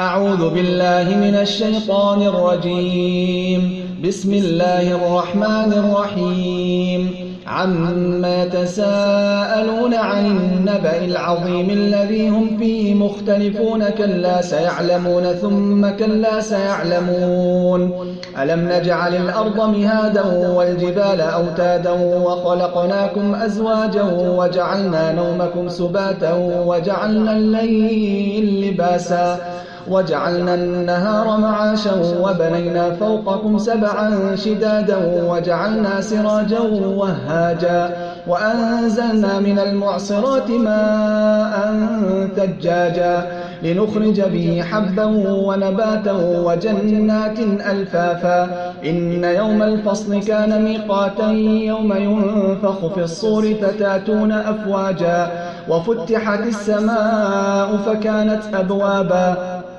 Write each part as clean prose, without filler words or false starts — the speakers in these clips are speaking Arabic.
أعوذ بالله من الشيطان الرجيم. بسم الله الرحمن الرحيم. عما يتساءلون عن النبأ العظيم الذي هم فيه مختلفون كلا سيعلمون ثم كلا سيعلمون. ألم نجعل الأرض مهادا والجبال أوتادا وخلقناكم أزواجا وجعلنا نومكم سباتا وجعلنا الليل لباسا وجعلنا النهار معاشا وبنينا فوقكم سبعا شدادا وجعلنا سراجا وهاجا وأنزلنا من المعصرات ماء ثجاجا لنخرج به حبا ونباتا وجنات ألفافا. إن يوم الفصل كان ميقاتا يوم ينفخ في الصور فتاتون أفواجا وفتحت السماء فكانت أبوابا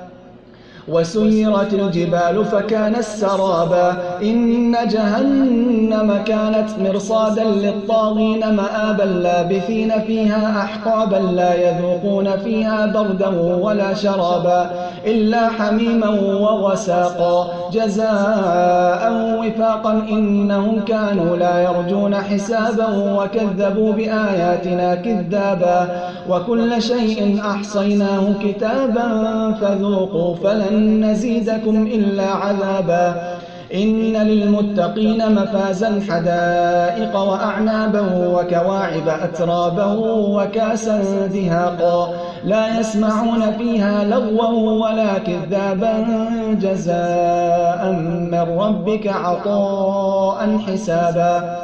وسيرت الجبال فكانت سرابا. إن جهنم كانت مرصادا للطاغين مآبا لابثين فيها أحقابا لا يذوقون فيها بردا ولا شرابا إلا حميما وغساقا جزاء وفاقا. إنهم كانوا لا يرجون حسابا وكذبوا بآياتنا كذابا وكل شيء أحصيناه كتابا فذوقوا فلن نزيدكم إلا عذابا. إن للمتقين مفازا حدائق وأعنابا وكواعب أترابا وكاسا دهاقا لا يسمعون فيها لغوا ولا كذابا جزاء من ربك عطاء حسابا.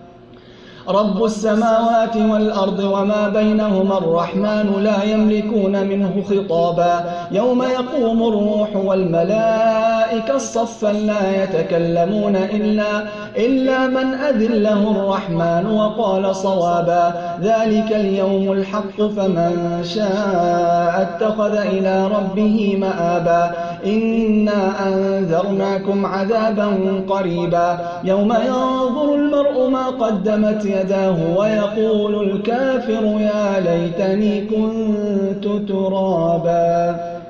رب السماوات والأرض وما بينهما الرحمن لا يملكون منه خطابا. يوم يقوم الروح والملائكة صفا لا يتكلمون إلا من أذن له الرحمن وقال صوابا. ذلك اليوم الحق فمن شاء اتخذ إلى ربه مآبا. إنا أنذرناكم عذابا قريبا يوم ينظر المرء ما قدمت يداه ويقول الكافر يا ليتني كنت ترابا.